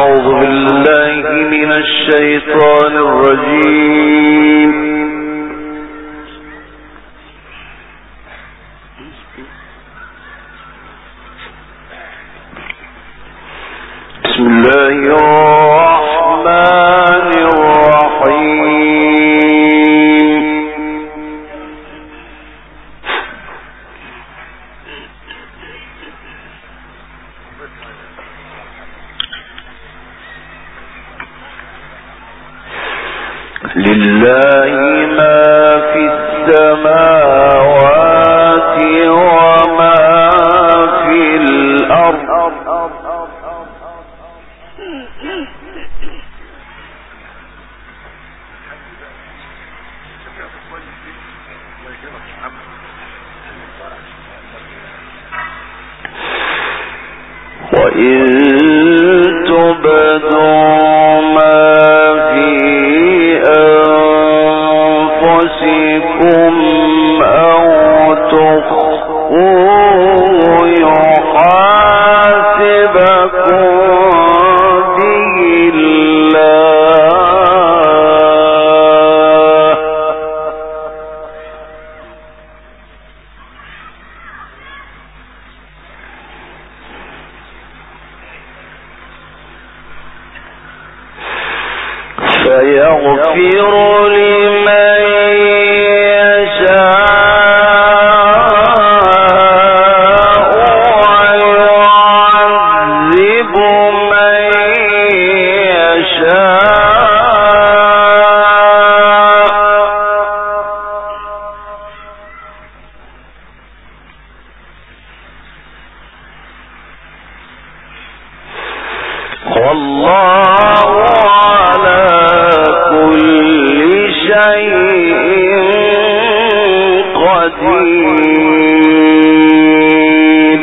الشيطان الرجيم. بسم الله الرحمن الرحيم. لله ما في السماوات وما في الأرض. وإن تبدوا ما في أنفسكم أو تخفوه يحاسبكم به الله. فيغفر لمن يشاء ويعذب من يشاء. والله على كل شيء قدير.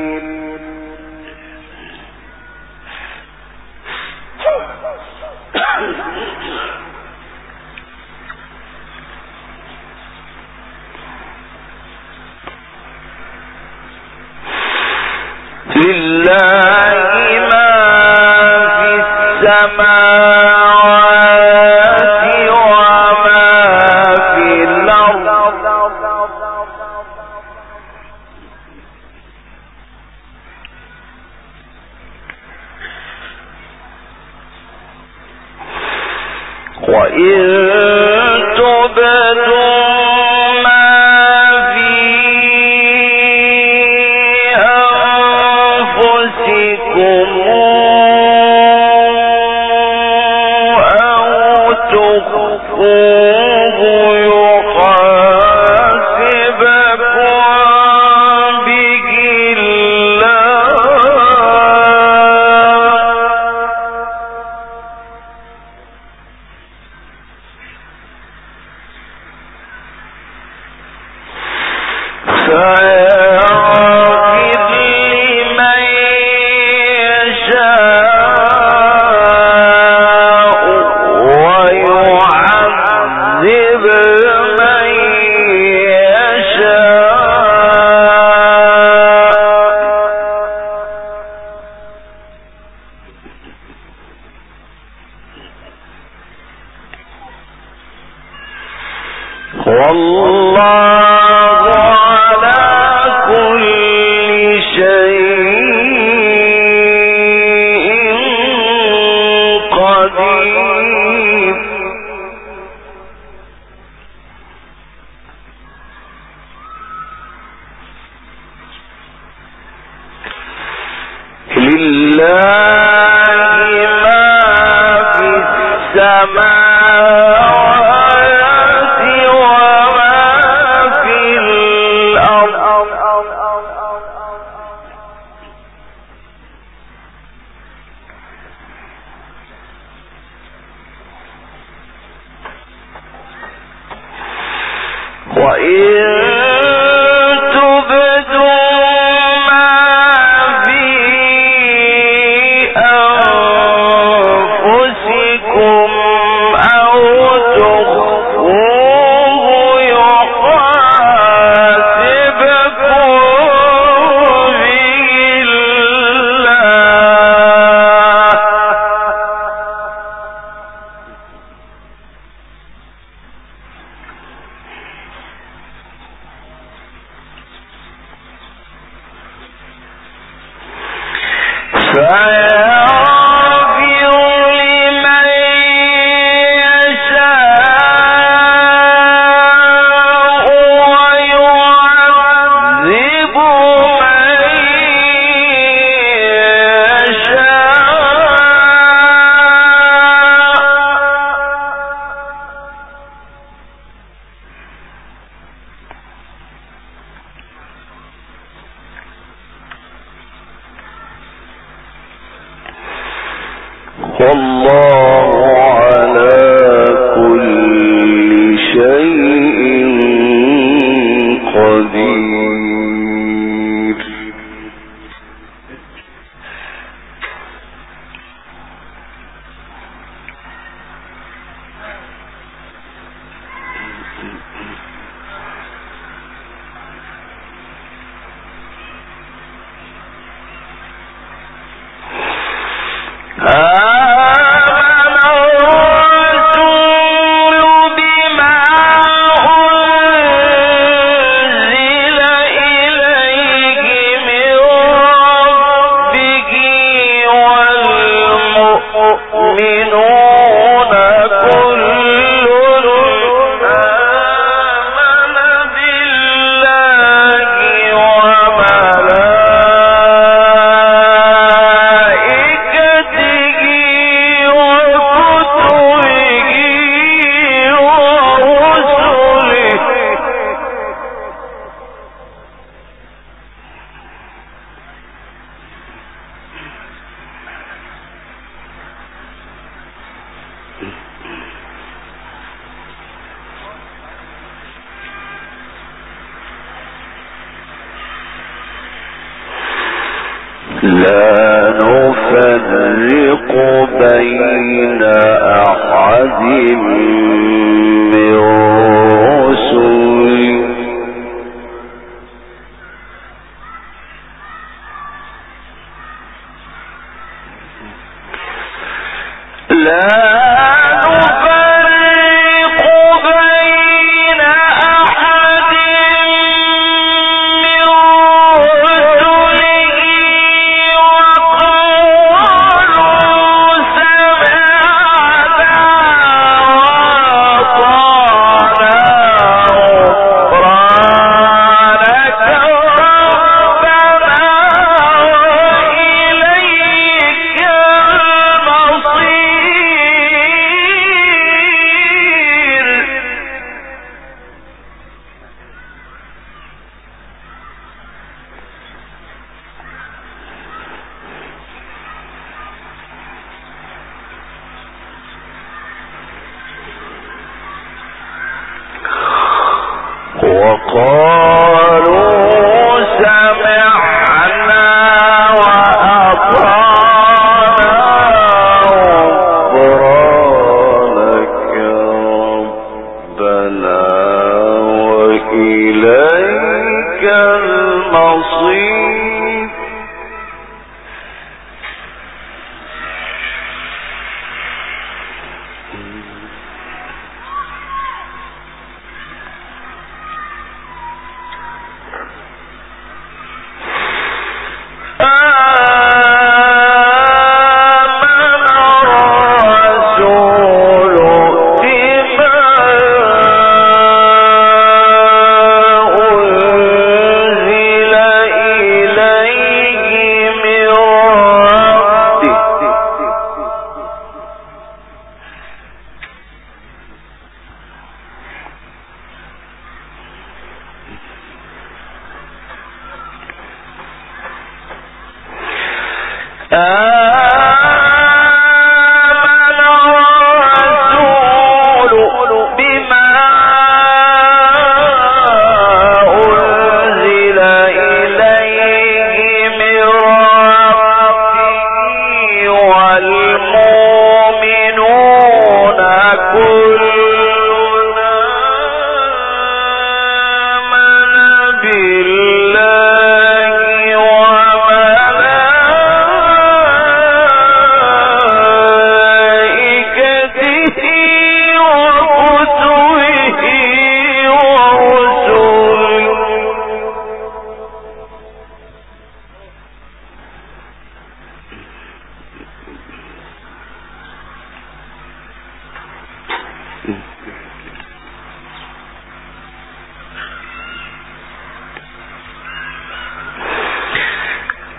لله ما في السماوات وما في الأرض. وإن تبدوا ما في أنفسكم أو تخفوه يحاسبكم به الله. فيغفر لمن يشاء ويعذب من يشاء. والله على كل شيء قدير. لله ما في السماوات وما في الأرض. وإن تبدوا ما في أنفسكم أو تخفوه يحاسبكم به الله. لا نفرق بين أحد من رسله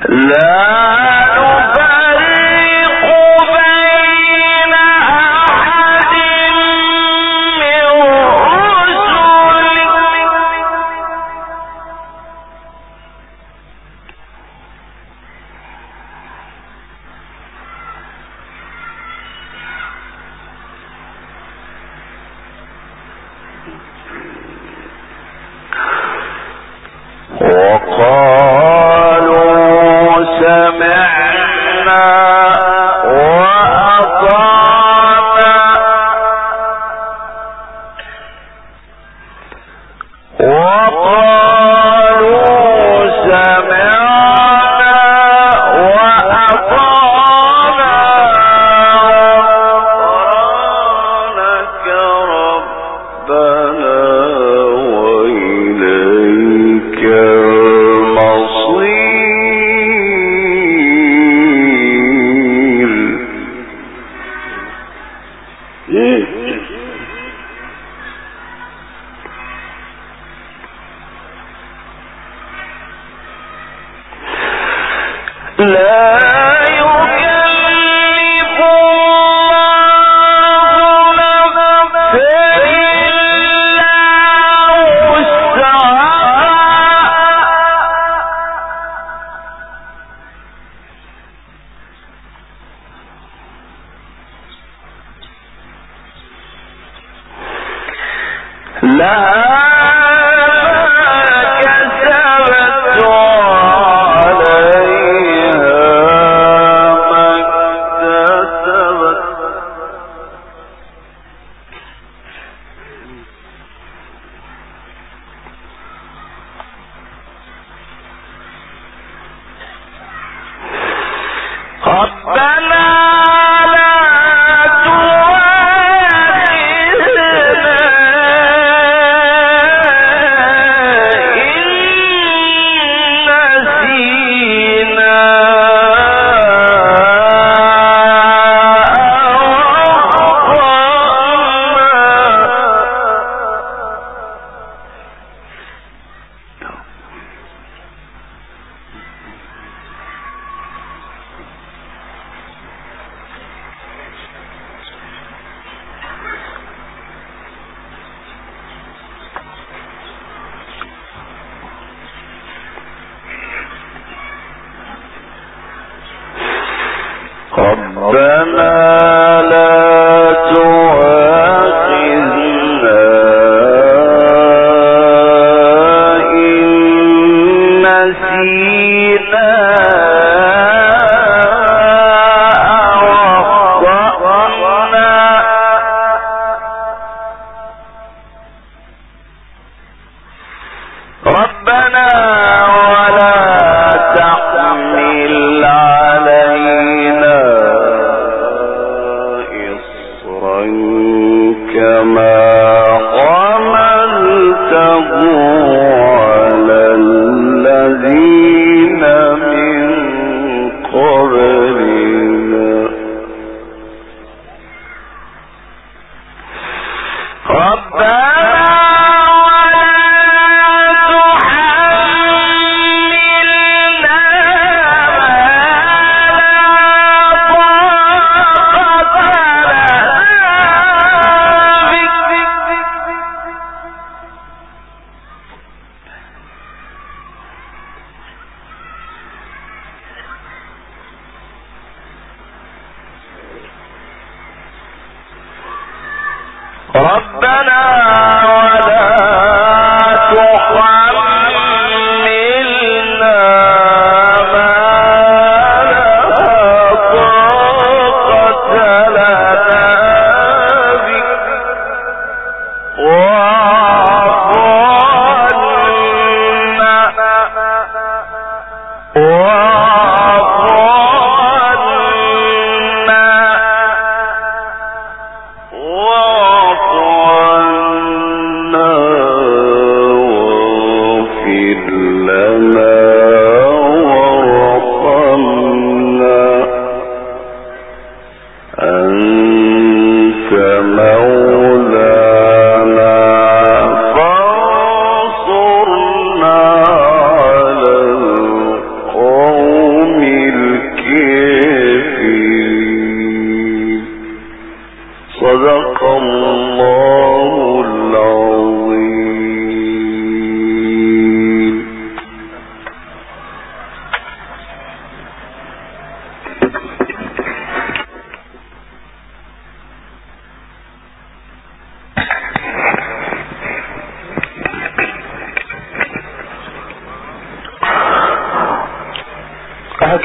مولانا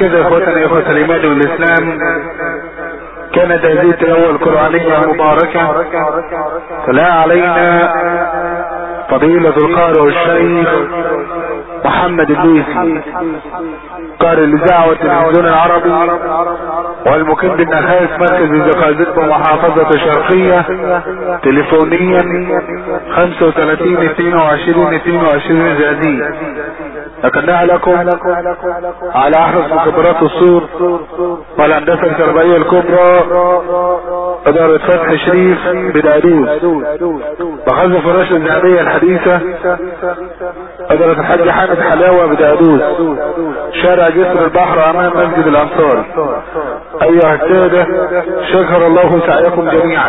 هكذا اخوتنا اخوة الايمان والاسلام كانت هذه التلاوة القرآنية المباركة تلا علينا فضيلة القارئ والشيخ محمد الليثي قارئ الإذاعة والتلفزيون العربي والمقيم بالنخاس مركز الزقازيق ومحافظة الشرقية، تليفونيا 35 22 22 زادين. لكنها لكم على احرص مكبرات الصور والهندسة الكهربائية الكبرى إدارة فتح شريف بدادوس، بخزف الفراش الذهبية الحديثة إدارة الحاج حامد حلاوة بدادوس، شارع جسر البحر امام مسجد الانصار. ايها السادة شكر الله سعيكم جميعا.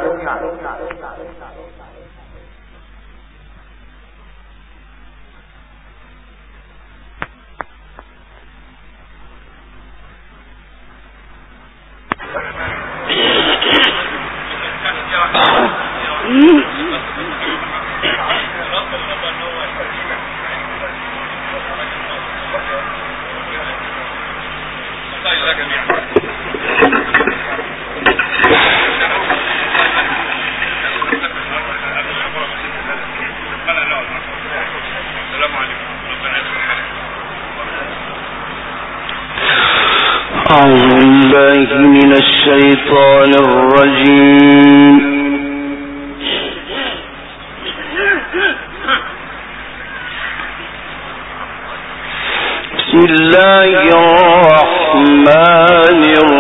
أعوذ بالله من الشيطان الرجيم. بسم الله الرحمن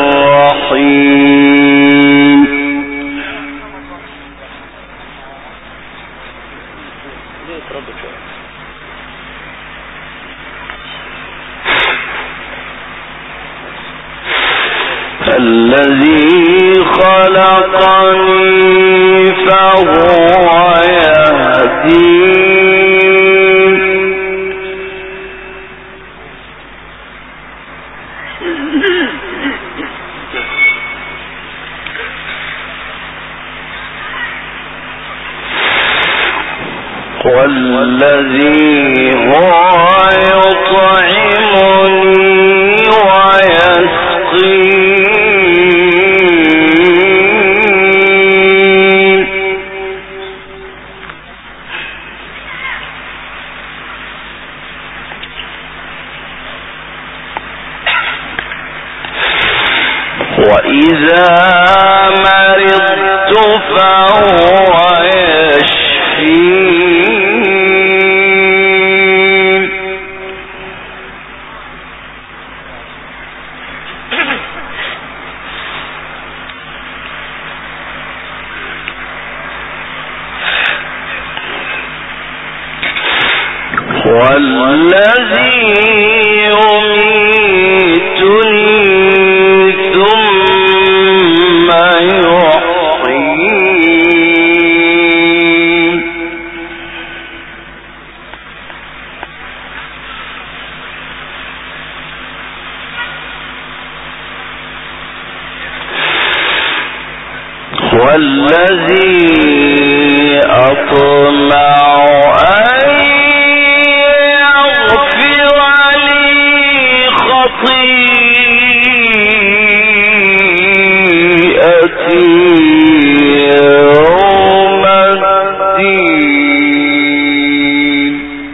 الرحيم. الذي خلقني فهو يهدين. والذي هو يطعمني ويسقين. وإذا مرضت فهو يشفين. والذي يميتني ثم يحيين. والذي أطمع أن يغفر لي خطيئتي يوم الدين.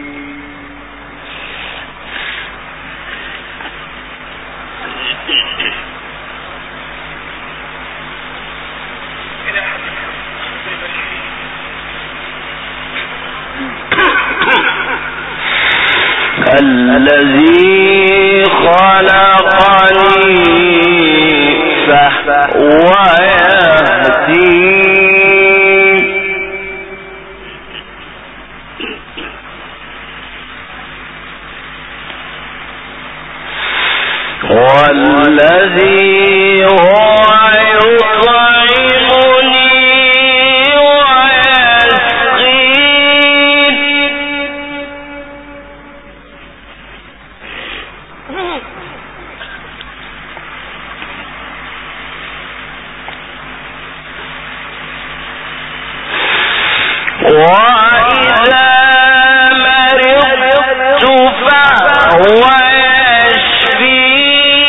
الذي خلقني فهو يهدين. والذي هو يطعمني ويسقين. وإذا مرضت فهو يشفين.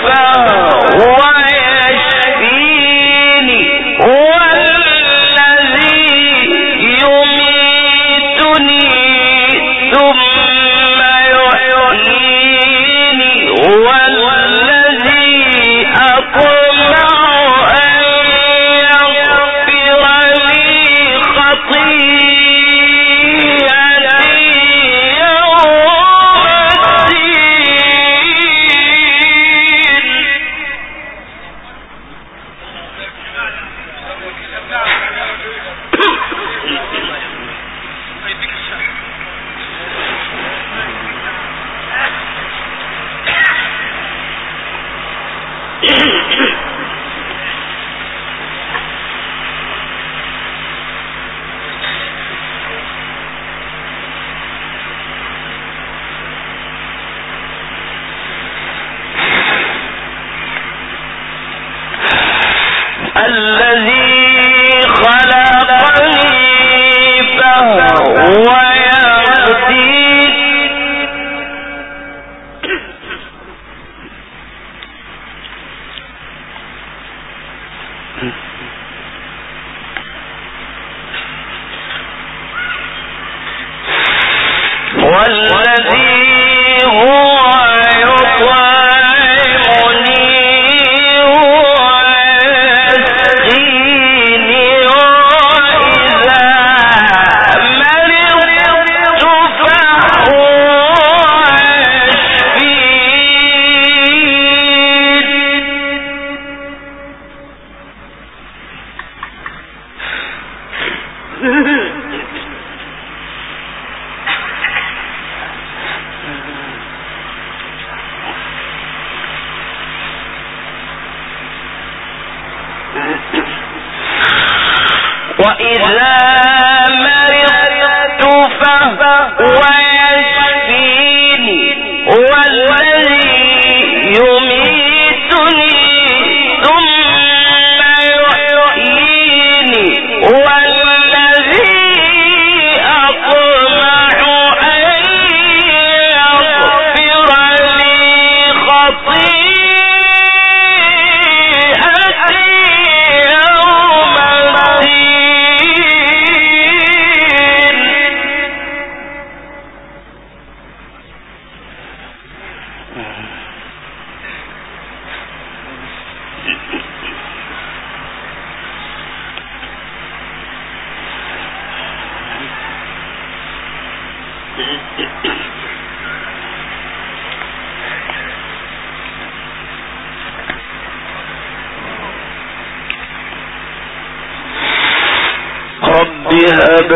رب هب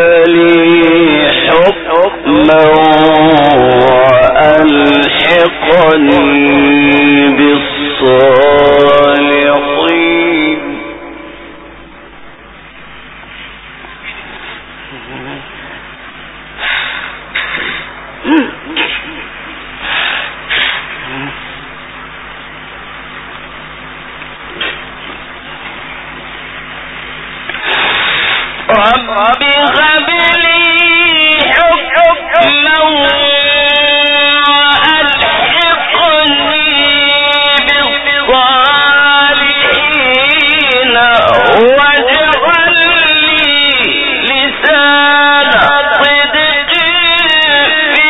لي حكما وألحقني بالصالحين. رب هب لي حكما وألحقني بالصالحين واجعل لي لسان صدق في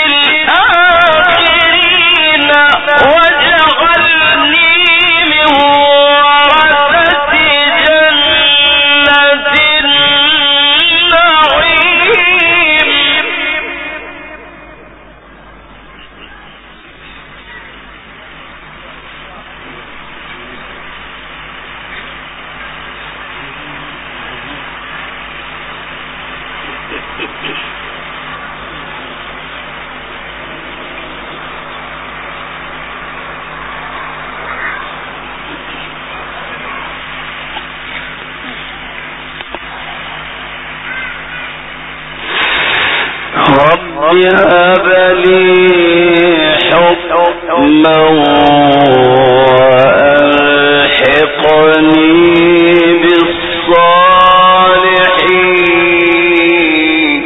الآخرين واجعلني من ورثة جنة رب هب لي حكما وألحقني بالصالحين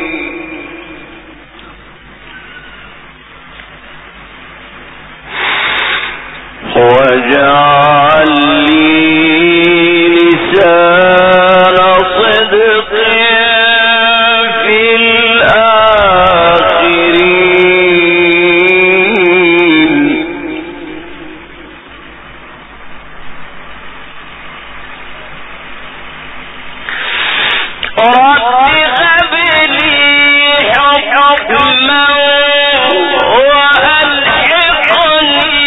واجعل واجعل لي لسان صدق في الآخرين رب هب لي حكما وألحقني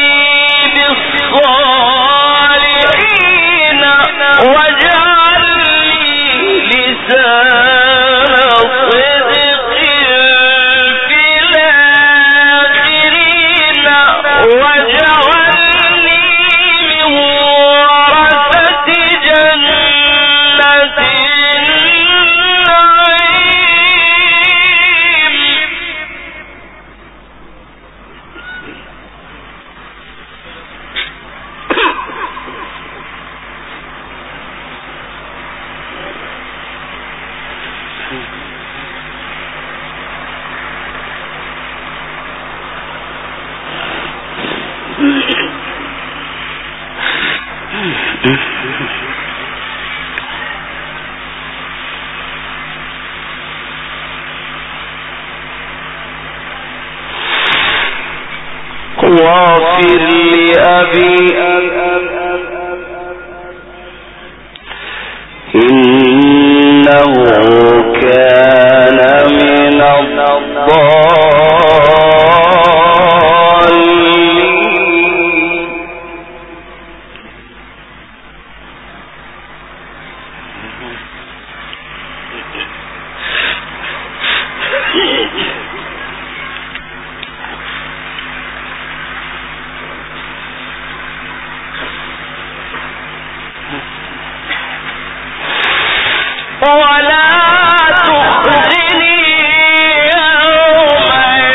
بالصالحين واجعل لي لسان صدق في الآخرين واجعلني من ورثة جنة واغفر لأبي إنه كان من الضالين ولا تخزني يوم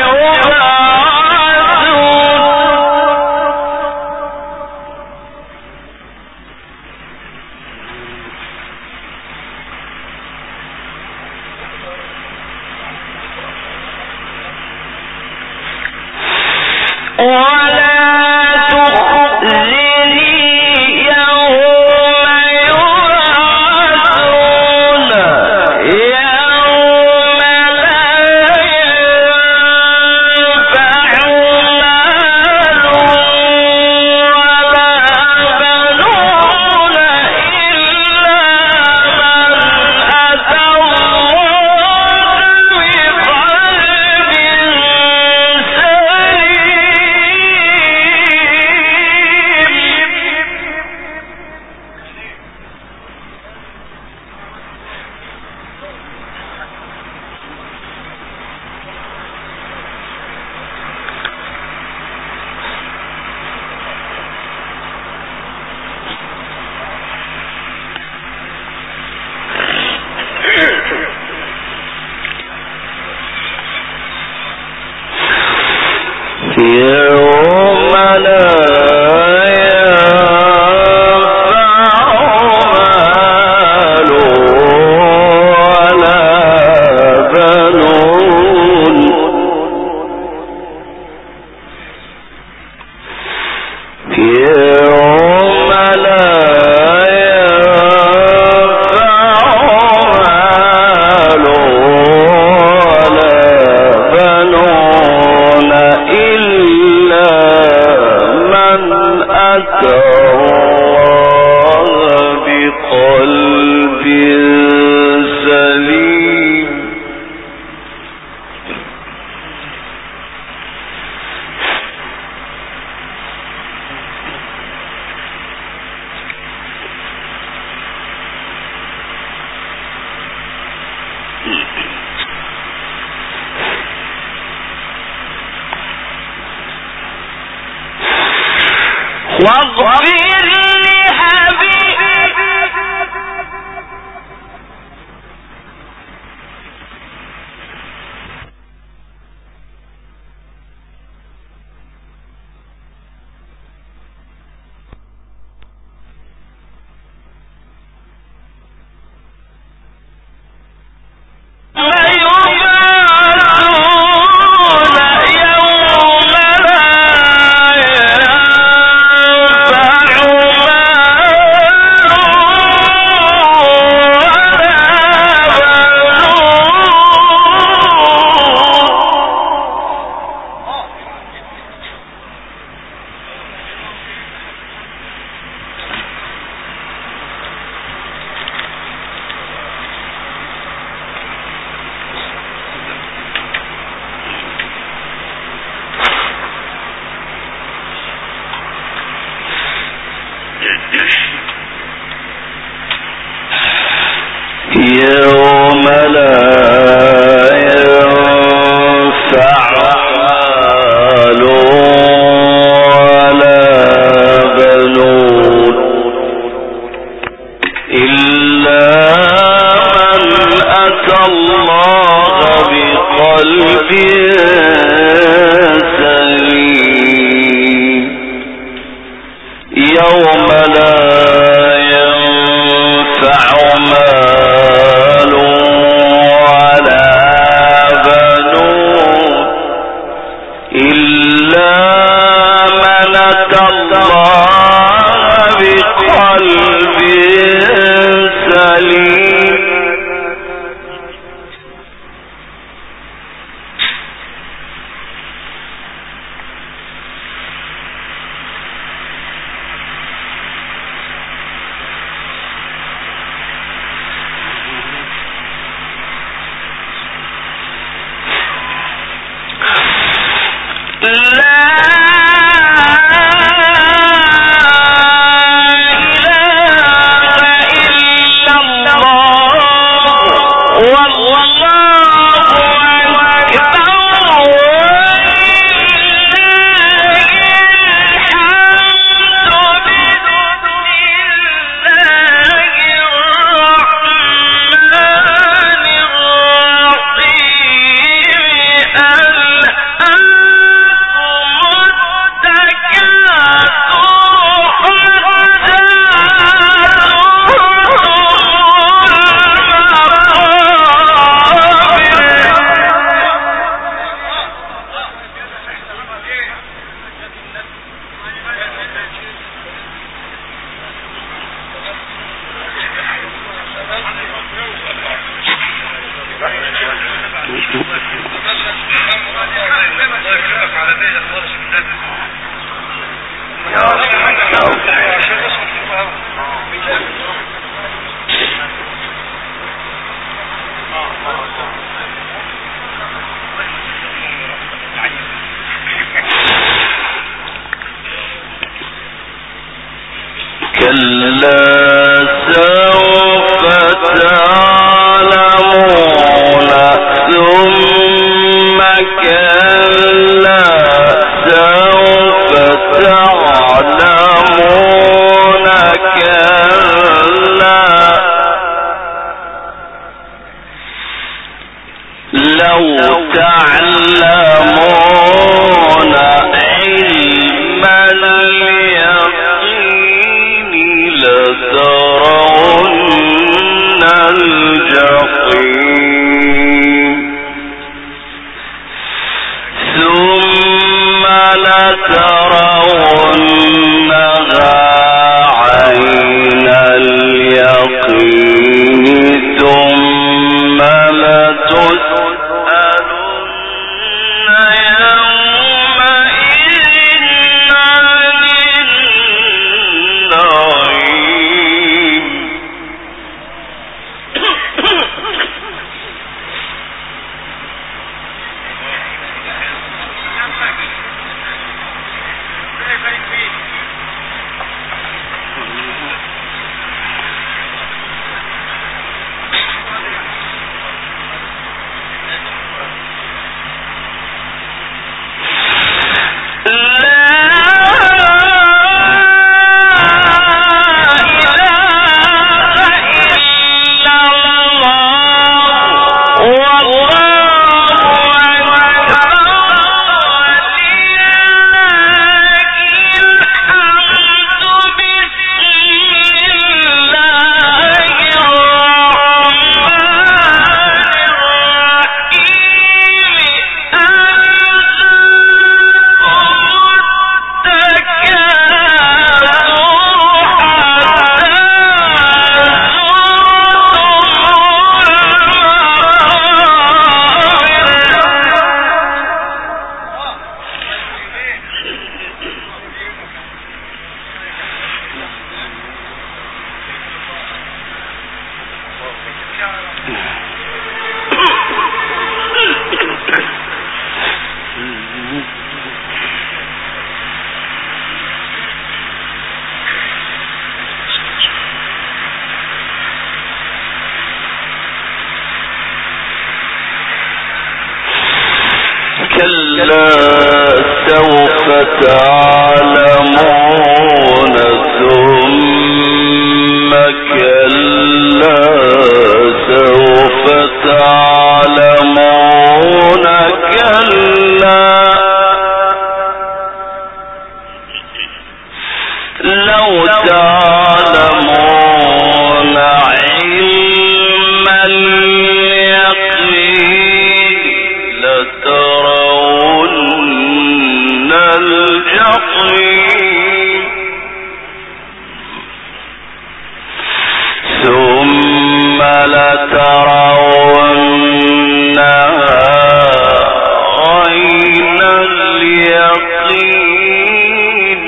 يبعثون ولا تخزني يوم يبعثون يوم لا ينفع مال ولا بنون إلا من أتى الله بقلب يوم لا ينفع مال ولا بنون يوم لا بقلب سليم واغفر لأبي يوم لا ينفع مال ولا بنون إلا من أتى الله بقلب سليم يوم لا ينفع مال ولا بنون إلا من أتى الله بقلب سليم كلا سوف تعلمون ثم كلا سوف تعلمون كلا لو تعلمون علم اليقين لترون الجحيم ثم لترونها عين اليقين ثم لتسألن سوف تعلمون ثم كلا سوف تعلمون كلا لو تعلمون علم اليقين لترون الجحيم ثم لترونها عين اليقين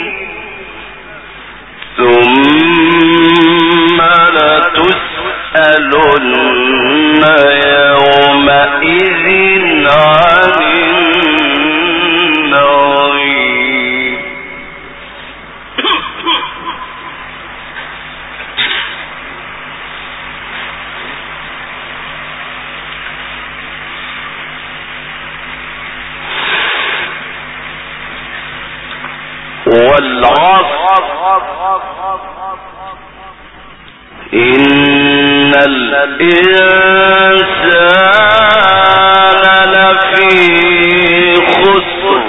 ثم لتسألن يومئذ عن النعيم والعصر إن الإنسان لفي خسر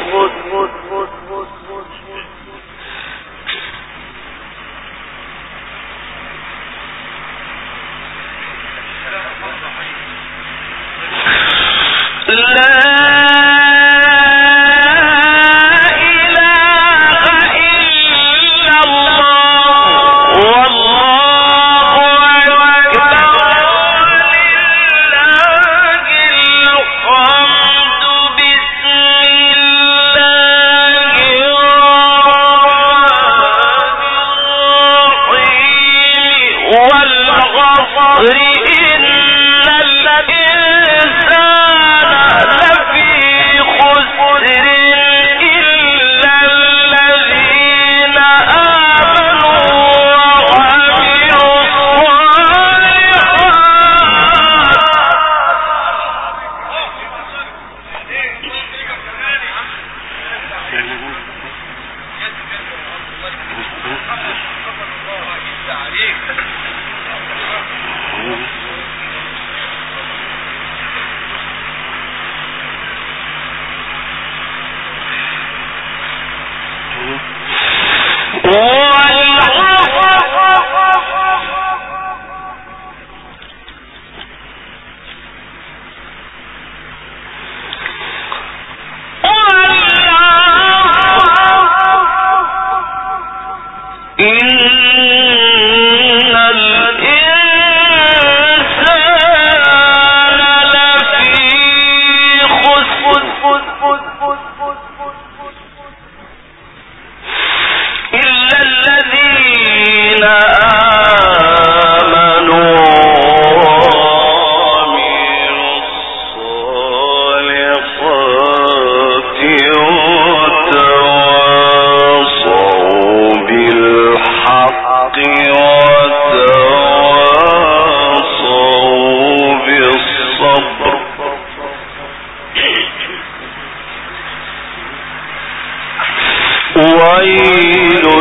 ويل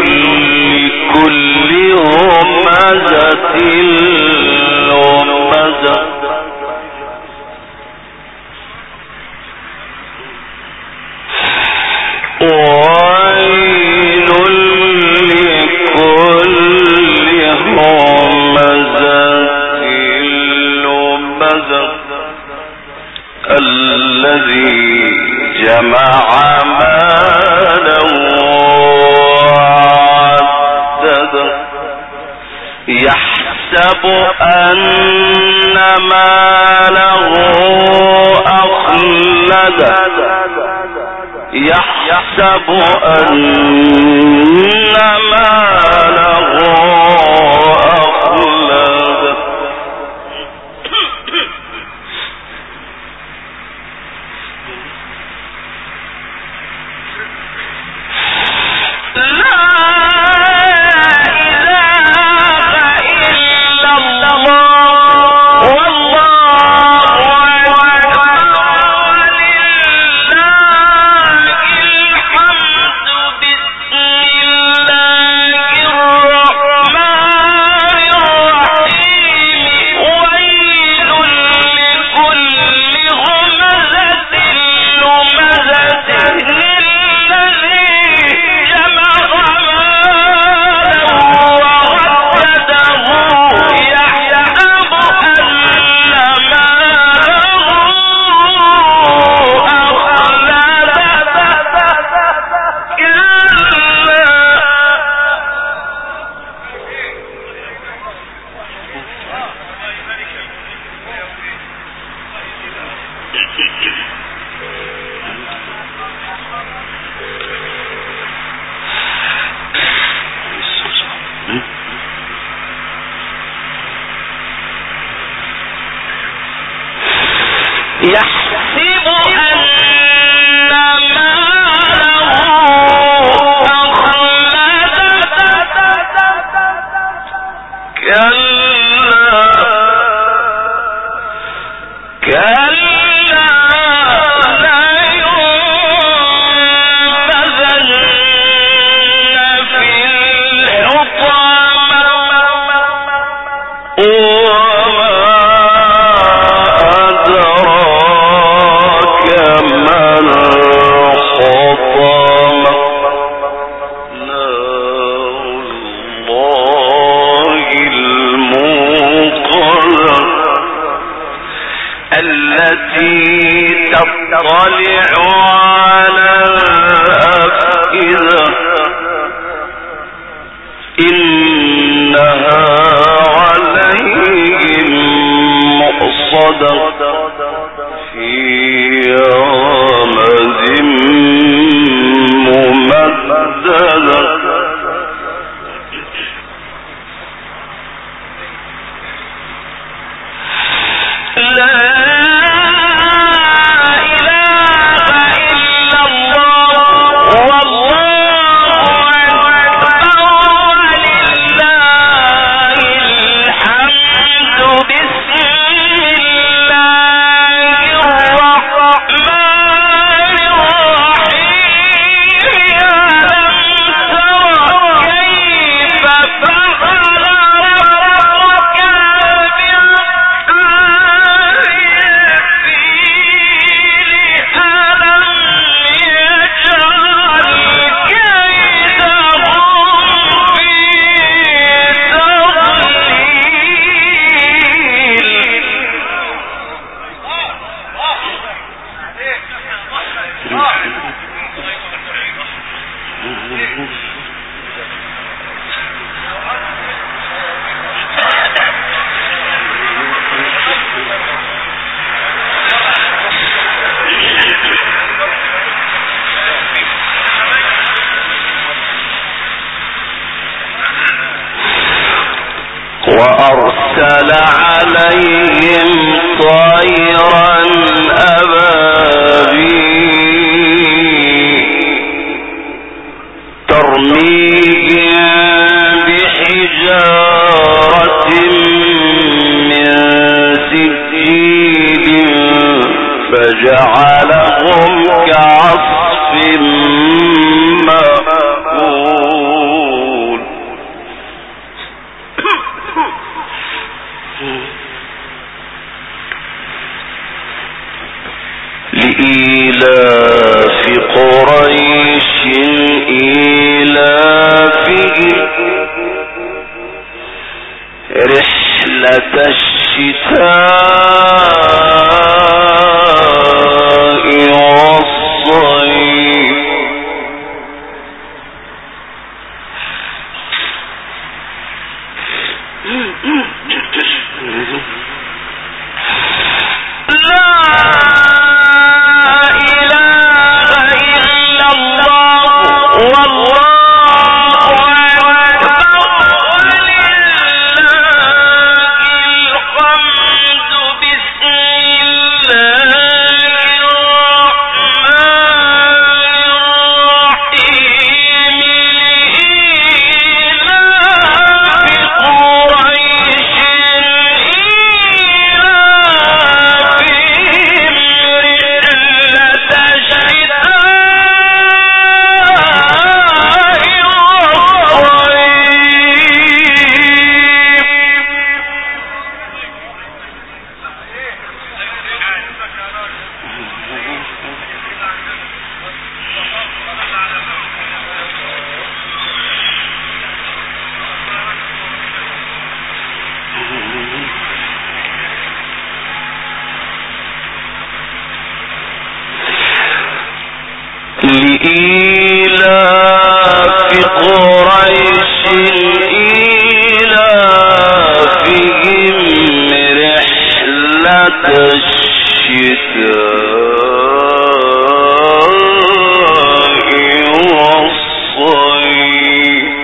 لكل همزة لمزة ويل لكل همزة لمزة الذي جمع مالا وعدده يحسب أن ماله أخلده يحسب أن ماله أخلده يحسب أن ماله تطلع على الأفئدة إنها عليهم مؤصدة في رمز ممددة وأرسل عليهم طيرا أبابيل ترميهم بحجارة من سجيل فجعلهم كعصف مأكول لإيلاف قريش إيلافهم رحلة الشتاء والصيف لإيلاف قريش إيلافهم رحلة الشتاء والصيف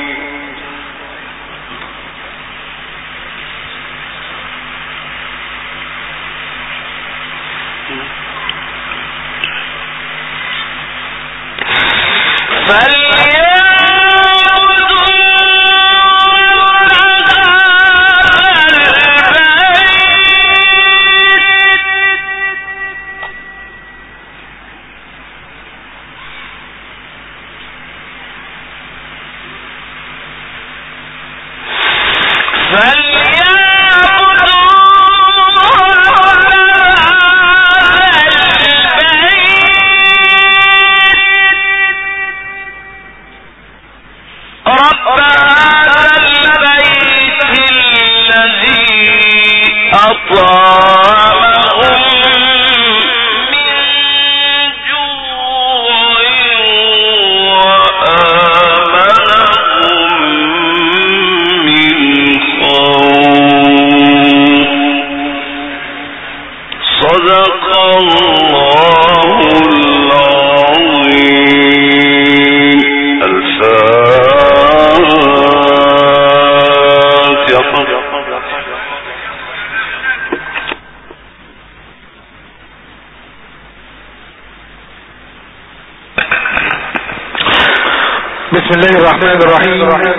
بسم الله الرحمن الرحيم.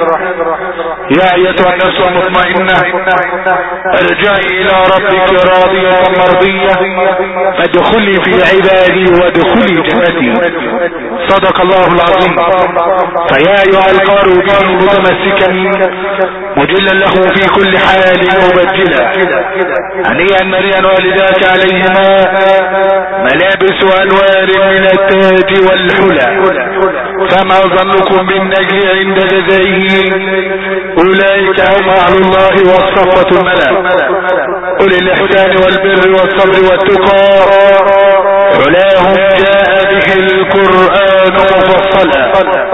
يا ايتها النفس المطمئنة ارجعي الى ربك راضية مرضية فادخلي في عبادي وادخلي جنتي. صدق الله العظيم. فيا ايها القارئ به متمسكا مجلا له في كل حال مبجلا هنيئا مريئا والداك عليهما ملابس انوار من التاج والحلى فما ظنكم بالنجل عند جزائه اولئك هم اهل الله والصفوة الملا اولي الاحسان والبر والصبر والتقى علاهم جاء به القرآن مفصلا.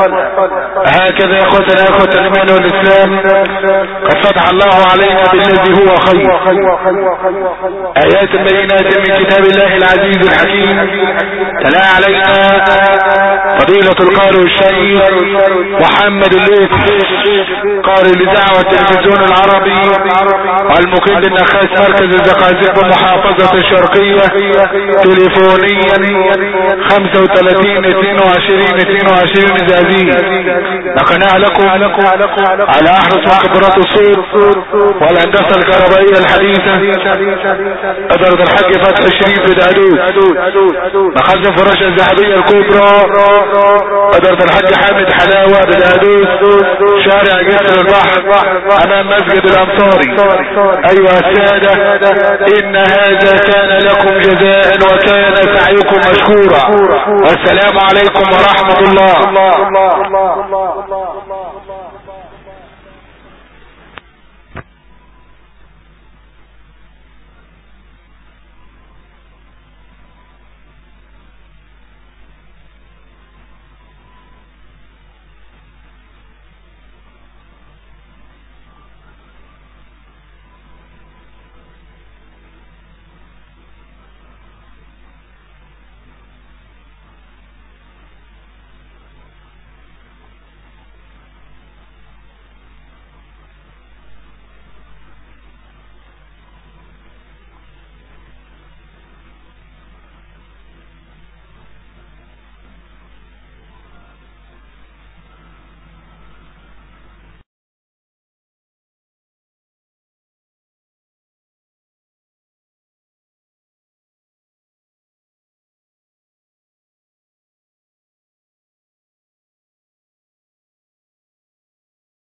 هكذا يا اخوتنا اخوة الايمان والاسلام قد فتح الله علينا بالذي هو خير ايات بينات من كتاب الله العزيز الحكيم تلا علينا فضيلة القارئ الشيخ محمد الليث قارئ لدعوة التلفزيون العربي والمقيم النخاس مركز الزقازيق بمحافظة الشرقية تليفونيا 35 22 22 زازين. نقناها لكم على احرص خبرات الصوت والهندسة الكهربائية الحديثة ادارة الحاج فتح الشريف بدعدوس مخزن فراشة الذهبية الكبرى ادارة الحاج حامد حلاوة بدعدوس شارع جسر البحر امام مسجد الانصاري. ايها السادة ان هذا كان لكم جزاء وكان سعيكم مشكورا والسلام عليكم ورحمة الله.